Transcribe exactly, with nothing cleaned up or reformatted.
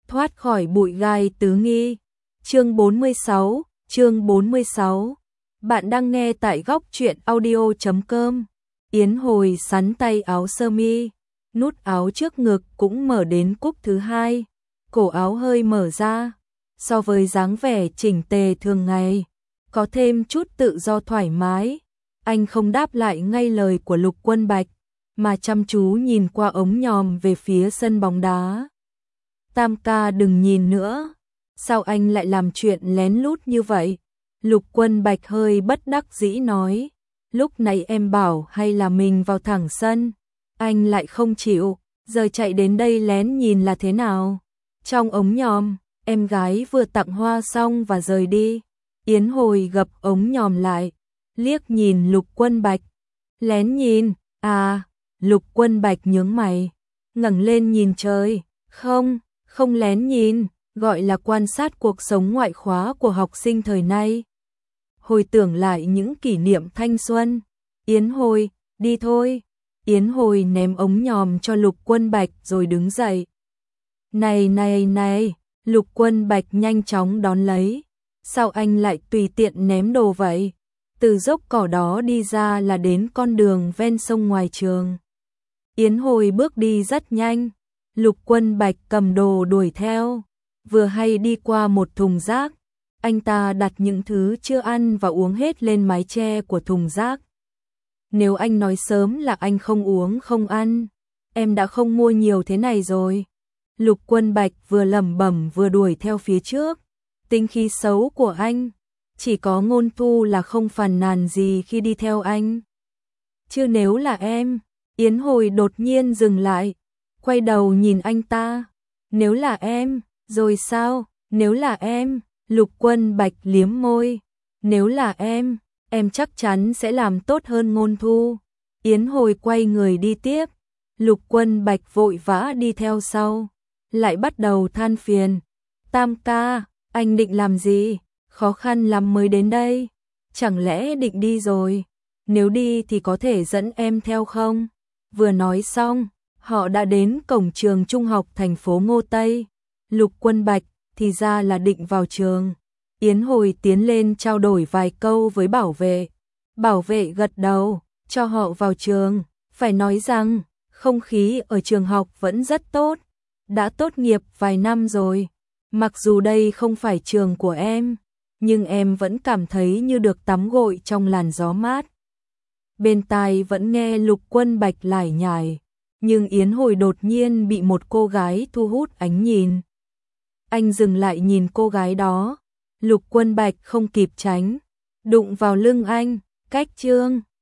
thoát khỏi bụi gai tứ nghi. Chương bốn mươi sáu, chương bốn mươi sáu. Bạn đang nghe tại góc truyện audio chấm com. Yến Hồi sắn tay áo sơ mi, nút áo trước ngực cũng mở đến cúc thứ hai, cổ áo hơi mở ra, so với dáng vẻ chỉnh tề thường ngày, có thêm chút tự do thoải mái. Anh không đáp lại ngay lời của Lục Quân Bạch, mà chăm chú nhìn qua ống nhòm về phía sân bóng đá. Tam ca đừng nhìn nữa, sao anh lại làm chuyện lén lút như vậy? Lục Quân Bạch hơi bất đắc dĩ nói, lúc nãy em bảo hay là mình vào thẳng sân, anh lại không chịu, giờ chạy đến đây lén nhìn là thế nào? Trong ống nhòm, em gái vừa tặng hoa xong và rời đi. Yến Hồi gập ống nhòm lại, liếc nhìn Lục Quân Bạch. Lén nhìn, à, Lục Quân Bạch nhướng mày, ngẩng lên nhìn trời, không, không lén nhìn, gọi là quan sát cuộc sống ngoại khóa của học sinh thời nay. Hồi tưởng lại những kỷ niệm thanh xuân. Yến Hồi, đi thôi. Yến Hồi ném ống nhòm cho Lục Quân Bạch rồi đứng dậy. Này này này, Lục Quân Bạch nhanh chóng đón lấy. Sao anh lại tùy tiện ném đồ vậy? Từ dốc cỏ đó đi ra là đến con đường ven sông ngoài trường. Yến Hồi bước đi rất nhanh. Lục Quân Bạch cầm đồ đuổi theo. Vừa hay đi qua một thùng rác, anh ta đặt những thứ chưa ăn và uống hết lên mái che của thùng rác. Nếu anh nói sớm là anh không uống không ăn, em đã không mua nhiều thế này rồi. Lục Quân Bạch vừa lẩm bẩm vừa đuổi theo phía trước. Tính khí xấu của anh, chỉ có Ngôn Thu là không phàn nàn gì khi đi theo anh. Chứ nếu là em, Yến Hồi đột nhiên dừng lại, quay đầu nhìn anh ta. Nếu là em, rồi sao? Nếu là em, Lục Quân Bạch liếm môi. Nếu là em, em chắc chắn sẽ làm tốt hơn Ngôn Thu. Yến Hồi quay người đi tiếp. Lục Quân Bạch vội vã đi theo sau, lại bắt đầu than phiền. Tam ca, anh định làm gì? Khó khăn lắm mới đến đây. Chẳng lẽ định đi rồi? Nếu đi thì có thể dẫn em theo không? Vừa nói xong, họ đã đến cổng trường trung học thành phố Ngô Tây. Lục Quân Bạch thì ra là định vào trường. Yến Hồi tiến lên trao đổi vài câu với bảo vệ. Bảo vệ gật đầu, cho họ vào trường. Phải nói rằng, không khí ở trường học vẫn rất tốt. Đã tốt nghiệp vài năm rồi. Mặc dù đây không phải trường của em, nhưng em vẫn cảm thấy như được tắm gội trong làn gió mát. Bên tai vẫn nghe Lục Quân Bạch lải nhải, nhưng Yến Hồi đột nhiên bị một cô gái thu hút ánh nhìn. Anh dừng lại nhìn cô gái đó, Lục Quân Bạch không kịp tránh, đụng vào lưng anh, cách chương,